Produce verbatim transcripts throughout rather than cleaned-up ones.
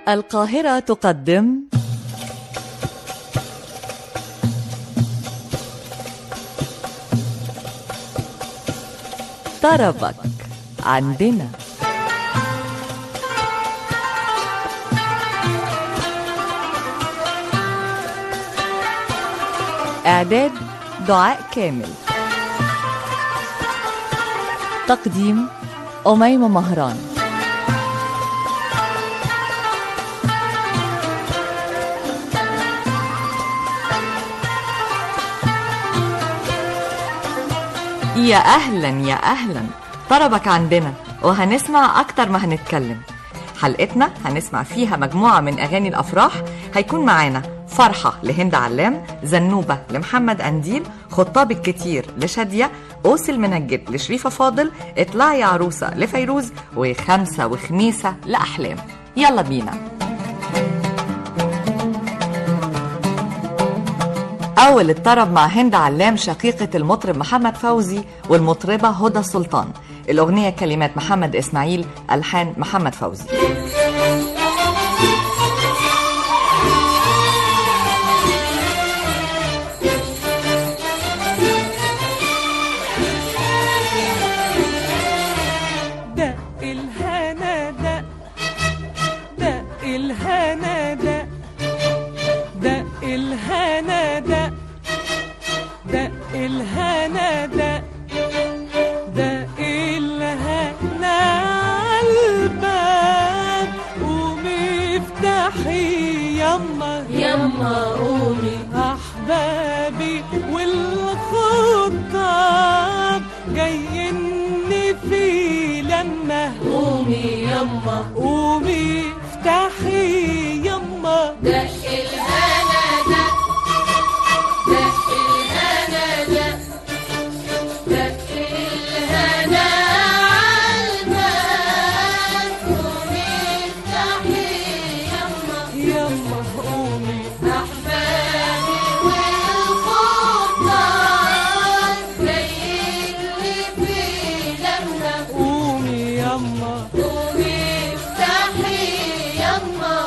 القاهرة تقدم طربك عندنا. إعداد دعاء كامل، تقديم أميمة مهران. يا أهلا يا أهلا، طربك عندنا وهنسمع أكتر ما هنتكلم. حلقتنا هنسمع فيها مجموعة من أغاني الأفراح. هيكون معانا فرحة لهند علام، زنوبة لمحمد أنديل، خطاب الكتير لشادية، قوس المنجد لشريفة فاضل، اطلعي يا عروسة لفيروز، وخمسة وخميسة لأحلام. يلا بينا. أول الطرب مع هند علام شقيقة المطرب محمد فوزي والمطربة هدى سلطان. الأغنية كلمات محمد إسماعيل، ألحان محمد فوزي. دق الهنا دق دق الهنا دق دق الهنا دق دق الهنا دق دق الهنا عالباب، قومي افتحي يما يما قومي أحبابي والخطاب جايين في لما، قومي يما قومي افتحي يما. دق الهنا دق دق الهنا دق دق الهنا عالباب، قومي افتحي يما يما قومي أحبابي والخطاب جايين في لما، قومي يما قومي افتحي يما.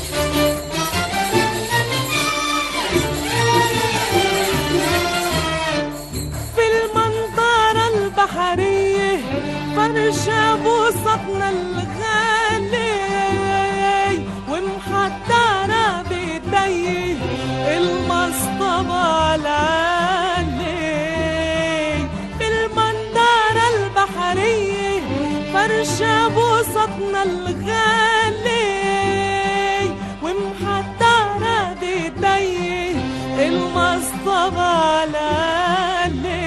في المنظرة البحرية فرشة بوسطنا الغالي، ومحضرة بيدي المصطبة العالي. في المنظرة البحرية فرشة بوسطنا الغالي، ومحضرة بيدي المصطبة العالي،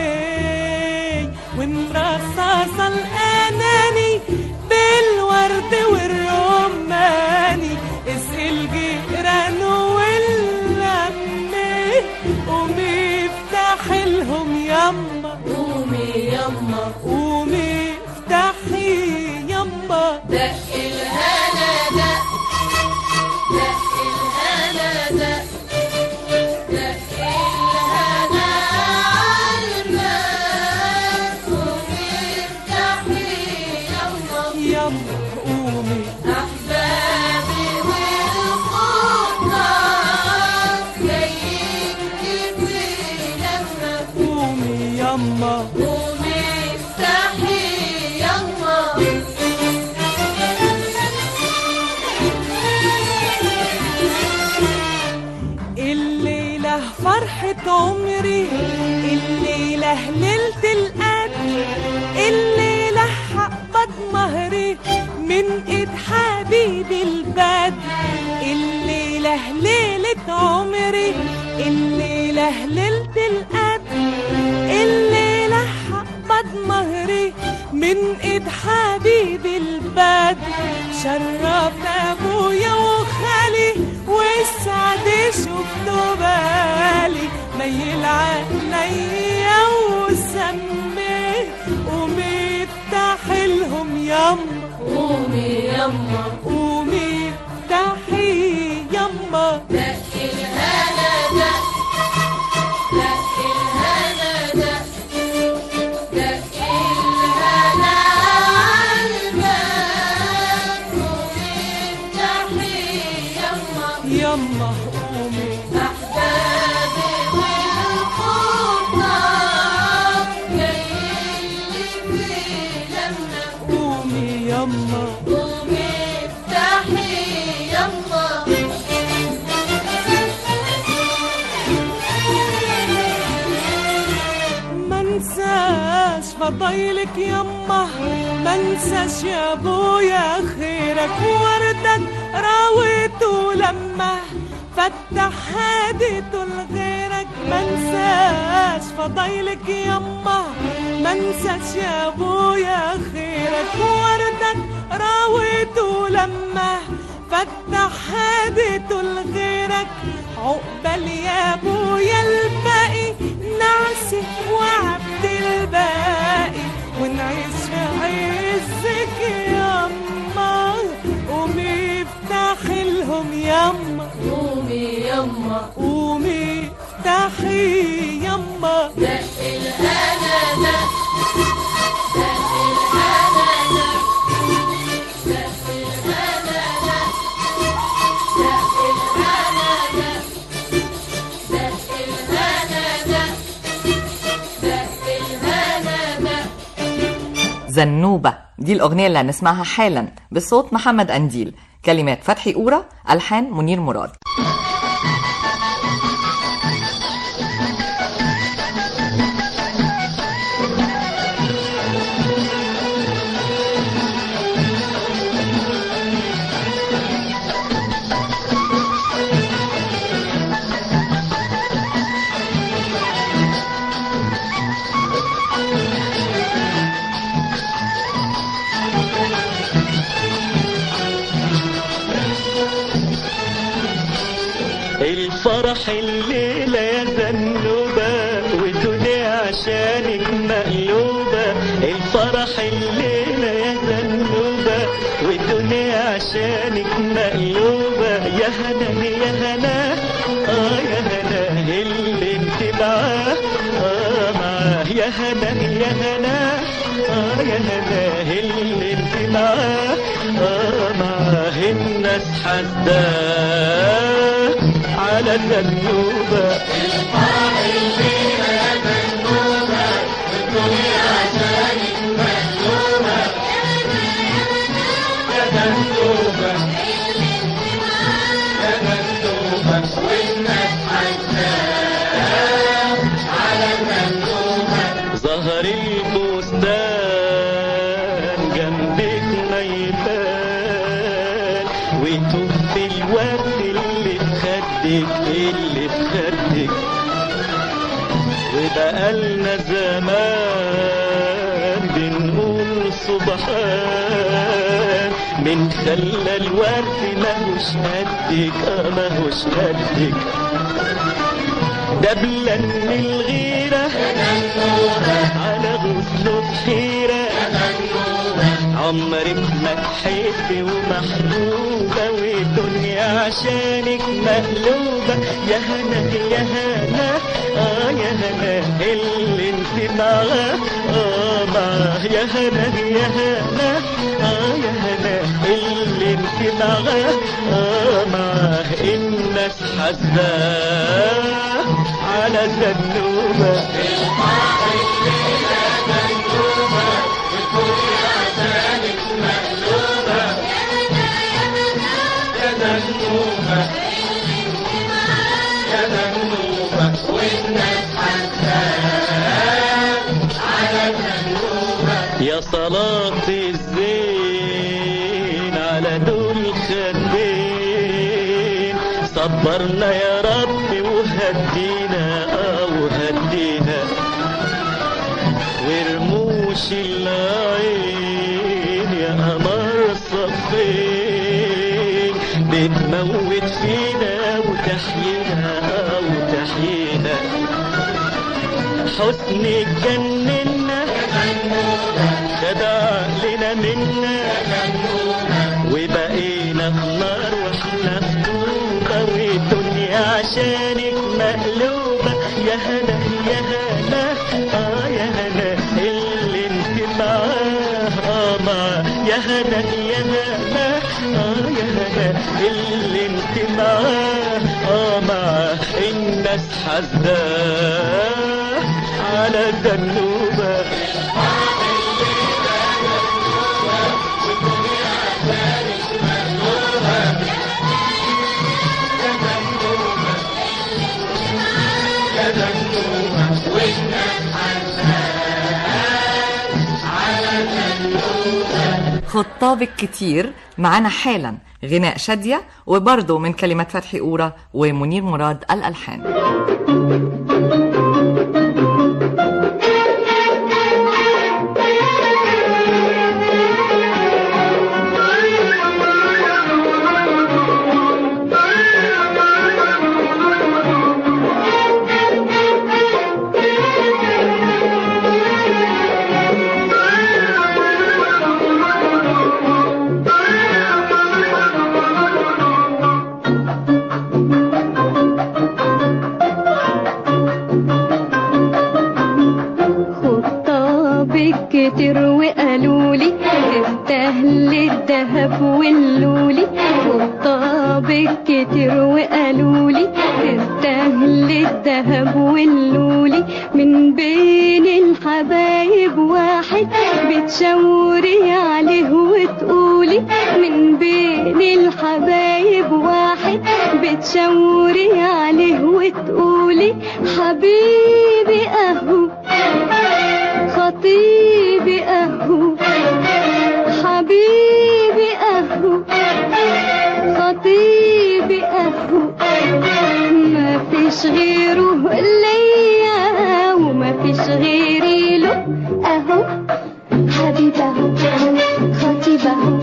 ومرصصة الأناني بالورد والرماني، اسقي الجيران واللمة، قومي افتحي لهم يما، قومي يما قومي افتحي يما. دق الهنا دق دق الهنا دق دق الهنا عالباب، قومي افتحي يما يما قومي أحبابي والخطاب جايين في لما، قومي يما قومي افتحي يما. الليلة فرحة عمري، الليلة ليلة القدر، الليلة هقبض مهري من ايد حبيبي البدر. الليلة ليلة عمري، الليلة ليلة القدر، الليلة هقبض مهري من ايد حبيبي البدر. شرفنا ابويا وخالي والسعد شفته بالي، ميل عينيا وسمي، قومي افتحي لهم يما، قومي يما قومي افتحي يما. دق الهنا دق دق الهنا دق دق الهنا عالباب، قومي افتحي يما قومي أحبابي والخطة جايلي في لمة قومي يما قومي افتحي يما منساش فضايلك يما منساش يا ابويا خيرك وردك راويته لما فتح هاديته لغيرك منساش فضايلك يما منساش يا ابويا خيرك وردك راويته لما فتح هاديته لغيرك عقبال يا ابويا الباقي نعسي وعبد الباقي ونعيش في عزك يما قومي افتحي لهم يما قومي يما قومي افتحي يما دق الهنا دق دق الهنا دق دق الهنا دق دق الهنا دق دق الهنا دق دق الهنا دق زنوبة دي الأغنية اللي هنسمعها حالا بصوت محمد أنديل، كلمات فتحي قورة، ألحان منير مراد. الفرح الليلة يا زنوبة والدنيا عشانك مقلوبة. الفرح الليلة يا زنوبة والدنيا عشانك مقلوبة. يا هنا يا هنا اه يا هنا اللي انت معاه اه معاه. يا هنا يا هنا اه يا هنا اللي انت معاه اه معاه. الناس حداه على زنوبة. الفرح الليلة يا زنوبة والدنيا عشانك مقلوبة. يا زنوبة يا زنوبة والناس حداه على زنوبة. ظهر البستان جنبك ميلان وتوب الورد اللي في خدك اللي في خدك. وبقالنا زمان بنقول سبحان من خلى الورد ماهوش قدك اه ماهوش قدك. دبلا من الغيرة على غزله بحيرة. عمرك ما تحبي ومحبوبة والدنيا عشانك مقلوبة. يا هنا يا هنا اه يا هنا اللي انت معاه اه معاه. يا هنا يا هنا اه يا هنا اللي انت معاه اه معاه. الناس حزاه على زنوبة. الفرح الليلة يا زنوبة والدنيا عشانك مقلوبة. يا زنوبة يا زنوبة والناس حداه على زنوبة. يا صلاة الزين على دول خدين. صبرنا يا رب وهدينا اه وهدينا. ورموش العين يا قمر صفين بتموت فينا وتحيينا اه وتحيينا. حسنك جننا خد عقلنا منا وبقينا في نار واحنا في طوبة والدنيا عشانك مقلوبة. يا هنا يا هنا اه يا هنا اللي انت معاه اه معاه. يا هنا يا هنا اه يا هنا اللي وانت معاه اه معاه الناس حزاه على الدنوبة. خطابك كتير معانا حالا غناء شادية، وبرضه من كلمات فتحي قورة ومنير مراد الألحان. كتير وقالولي تستاهل الدهب واللولي. خطابك كتير وقالولي تستاهل الدهب واللولي. من بين الحبايب واحد بتشاوري عليه وتقولي. من بين الحبايب واحد بتشاوري عليه وتقولي. حبيبي اهو خطيبي اهو حبيبي اهو خطيبي اهو. ما فيش غيره ليا وما فيش غيري له اهو. حبيبي اهو خطيبي اهو.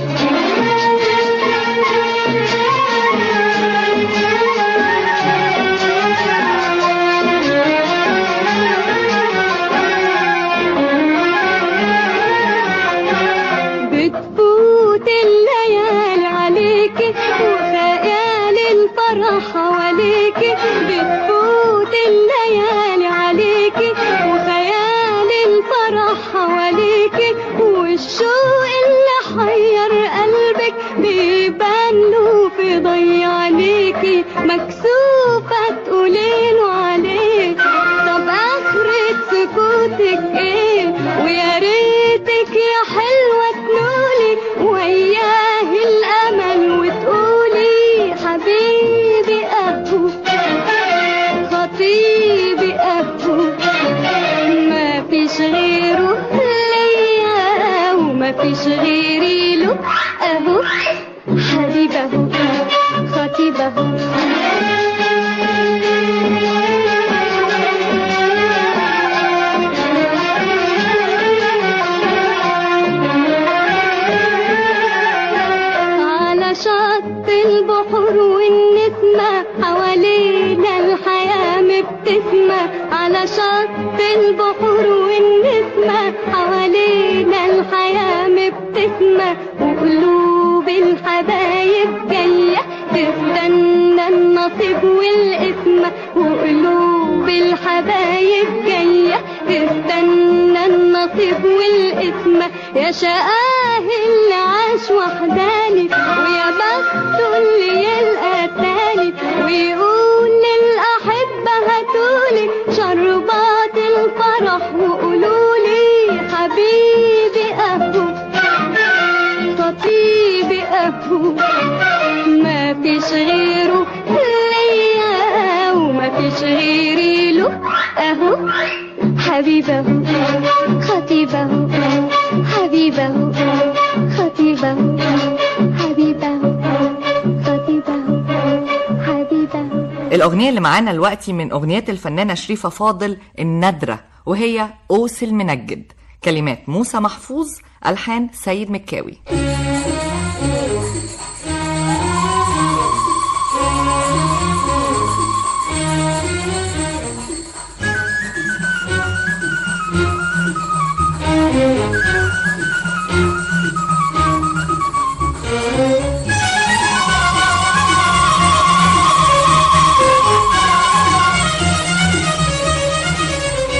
بتفوت الليالي عليكي وخيال الفرح حواليكي. بتفوت الليالي عليكي وخيال الفرح حواليكي. والشوق اللي حير قلبك بيبان له في ضي عينيكي. مكسوفة تقوليله عليك طب آخرة سكوتك ايه. ويا ريتك يا حلوة تنولي وياه الأمل وتقولي. حبيبي أهو خطيبي أهو. ما فيش غيره ليا وما فيش غيري له أهو. حبيبي أهو خطيبي أهو. شط البحور والنسمة حوالينا الحياة مبتسمة. على شط البحور والنسمة حوالينا الحياة مبتسمة. وقلوب الحبايب جاية تستنى النصيب والقسمة. وقلوب الحبايب جاية تستنى النصيب والقسمة. يا شقاه اللي عاش وحداني ويا بخته اللي يلقى تاني. ويقول للأحبة هاتولي شربات الفرح وقولولي. حبيبي أهو خطيبي أهو. ما فيش غيره ليا وما فيش غيري له أهو. حبيبي أهو خطيبي أهو حبيبي أهو خطيبي أهو حبيبي أهو خطيبي أهو حبيبي أهو. الأغنية اللي معانا دلوقتي من أغنيات الفنانة شريفة فاضل النادرة، وهي قوس المنجد. كلمات موسى محفوظ، ألحان سيد مكاوي.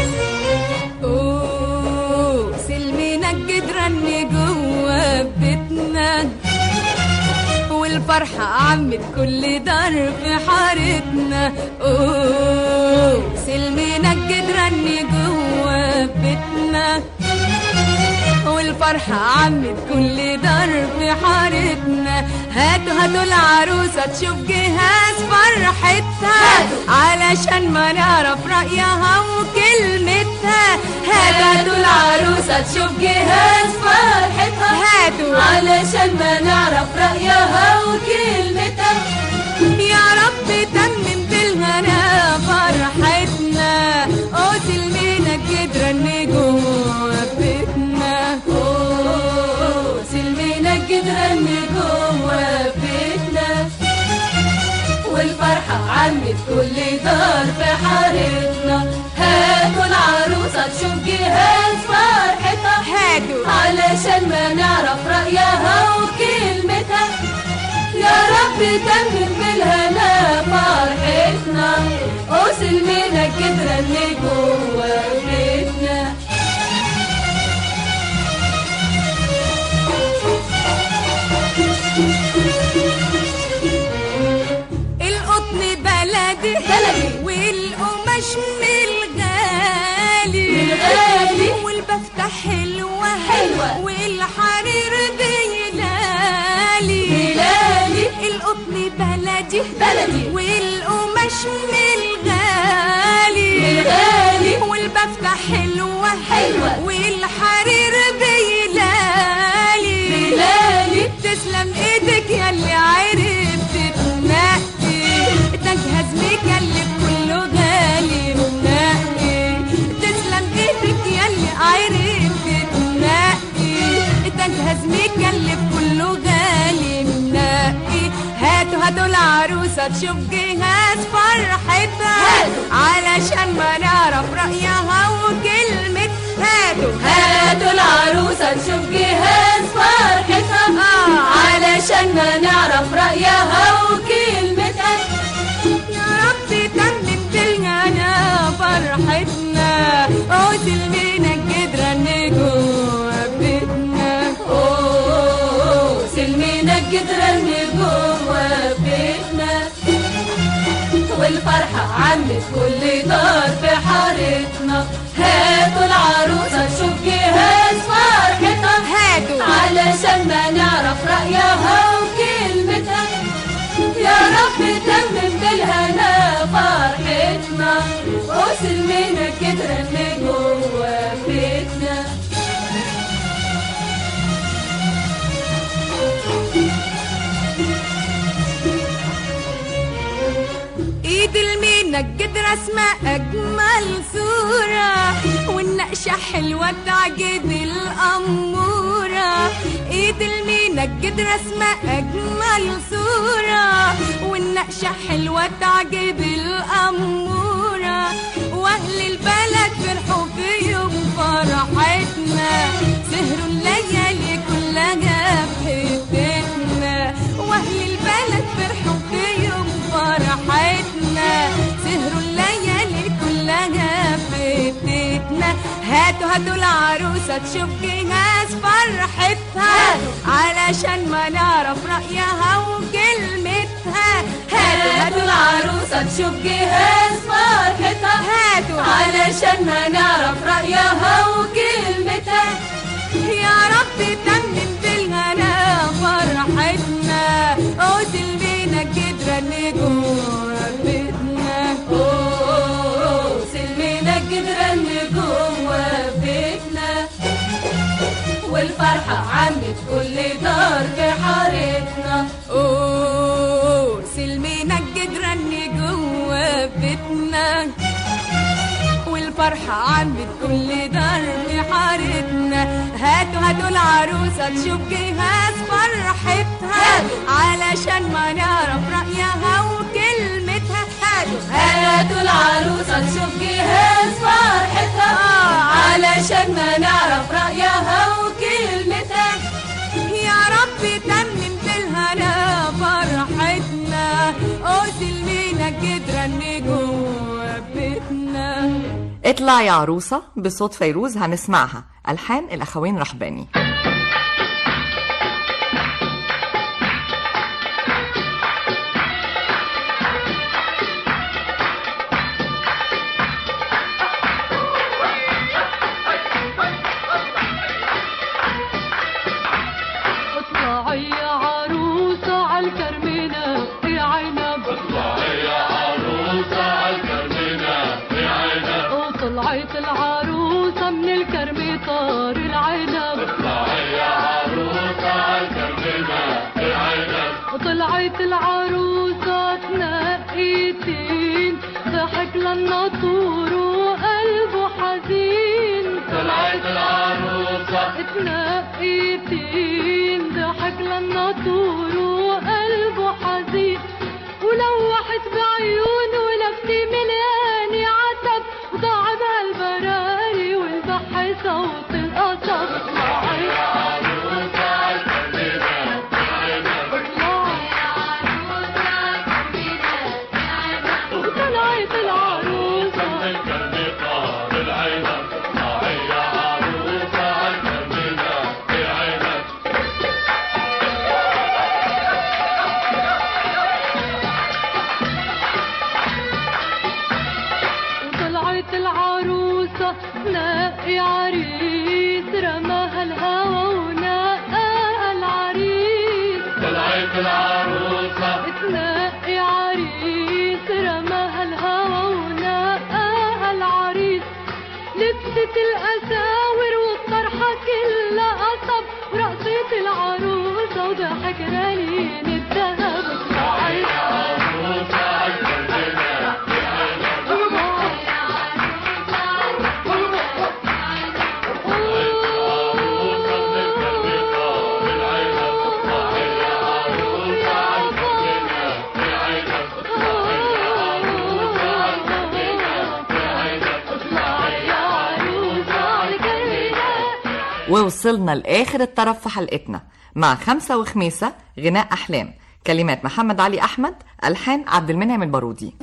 قوس المنجد رن جوا بيتنا كل دار في حارتنا. اوه سلمي نجد رني جوا بيتنا، والفرحة عمت كل دار في حارتنا. هاتوا هاتوا العروسة تشوف جهاز فرحتها، علشان ما نعرف رأيها وكلمتها. هاتوا هاتوا العروسة تشوف جهاز فرحتها، هاتوا علشان ما نعرف رأيها وكلمتها. يا رب تمم بالهنا فرحتنا، او سلمينا الجدرة اللي جوا بيتنا. اوه سلمينا الجدرة اللي جوا بيتنا، والفرحة عمت كل دار في حارتنا. هاتوا العروسة تشوف جهاز فرحتها، هاتوا علشان ما نعرف رأيها وكلمتها. يا رب تمم بالهنا فرحتنا، وسلمينا الجدرة اللي جوا بيتنا. القطن بلدي بلدي، والقماش من الغالي الغالي، والبفتة حلوة حلوة، والحرير ديلالي ديلالي. القطن بلدي بلدي، والقماش من الغالي الغالي، والبفتة حلوة حلوة، والحرير ديلالي ديلالي. تسلم ايدك ياللي عرفت تنقي، تجهز مكلف كله غالي منقي. تسلم ايدك ياللي عرفت تنقي، تجهز مكلف كله غالي منقي. هاتوا هاتوا العروسة تشوف جهاز فرحتها، علشان ما نعرف رأيها وكلمة. هاتوا هاتوا العروسة تشوف جهاز فرحتها، آه علشان ما نعرف رأيها وكلمتها. يا رب تمم بالهنا فرحتنا، او سلمينا الجدرة اللي جوا بيتنا. اوه سلمينا الجدرة اللي جوا بيتنا، والفرحة عمت كل دار في حارتنا. هاتوا العروسة تشوف جهاز فرحتها، هاتوا علشان ما نعرف رأيها وكلمتها. يا رب تمم بالهنا فرحتنا، وسلمينا الجدرة اللي جوا بيتنا. ايد المينا الجدرة اسمها اجمل صورة، والنقشة حلوة تعجب الامورة. ايد المينا الجدرة اسمها اجمل صورة، والنقشة حلوة تعجب الامورة. واهل البلد فرحوا في يوم فرحتنا، سهروا الليالي كلها في حتتنا. واهل البلد فرحوا في يوم فرحتنا، سهروا الليالي كلها في بيتنا. هاتوا هاتوا العروسة تشوف جهاز فرحتها، علشان ما نعرف رأيها وكلمتها. هاتوا هاتوا العروسة تشوف جهاز فرحتها، هاتوا علشان ما نعرف رأيها وكلمتها. يا رب تمم بالهنا فرحتنا، وسلمينا الجدرة اللي جوا بيتنا. اوه سلمينا الجدرة اللي جوا بيتنا، والفرحة عمت كل دار في حارتنا. اوه سلمينا الجدرة اللي جوا بيتنا، والفرحة عمت كل دار في حارتنا. هاتوا هاتوا العروسة تشوف جهاز فرحتها، علشان ما نعرف رأيها وكلمتها. هاتوا هاتوا العروسة تشوف جهاز فرحتها، علشان ما نعرف رأيها وكلمتها. يا رب تمم بالهنا فرحتنا، وسلمينا الجدرة اللي جوا بيتنا. اطلع يا عروسة بصوت فيروز هنسمعها، ألحان الأخوين رحباني. عريسين ضحك لنا طور وقلبه حزين. طلعت العروسة اتنقيتين ضحك لنا طور وقلبه حزين. ولوحت بعيونه ولفتي ملياني عتب وضاع بها البراري والبحر صوت القصب. نقي عريس رماها الهوى ونقاها العريس. طلعت العروسة تنقي عريس رماها الهوى ونقاها العريس. لبست الأساور والطرحة كلها قصب ورقصت العروسة وضحك رنين الذهب. ووصلنا لآخر الطرف في حلقتنا مع خمسة وخميسة غناء أحلام، كلمات محمد علي أحمد، ألحان عبد المنعم البارودي.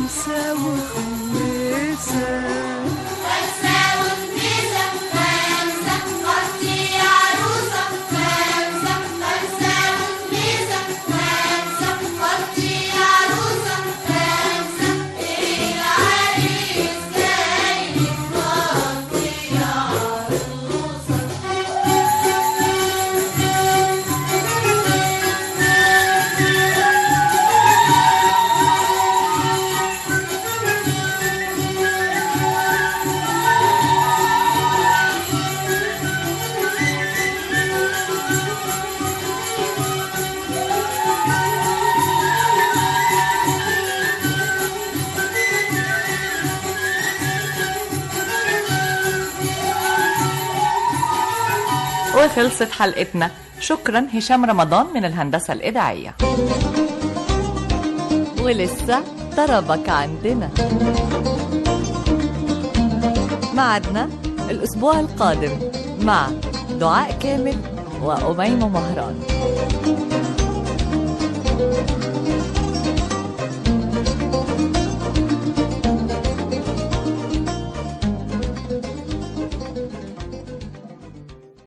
فرسة وخميسة وخلصت حلقتنا. شكرا هشام رمضان من الهندسة الإذاعية. ولسه طربك عندنا، معدنا الأسبوع القادم مع دعاء كامل وأميمة مهران.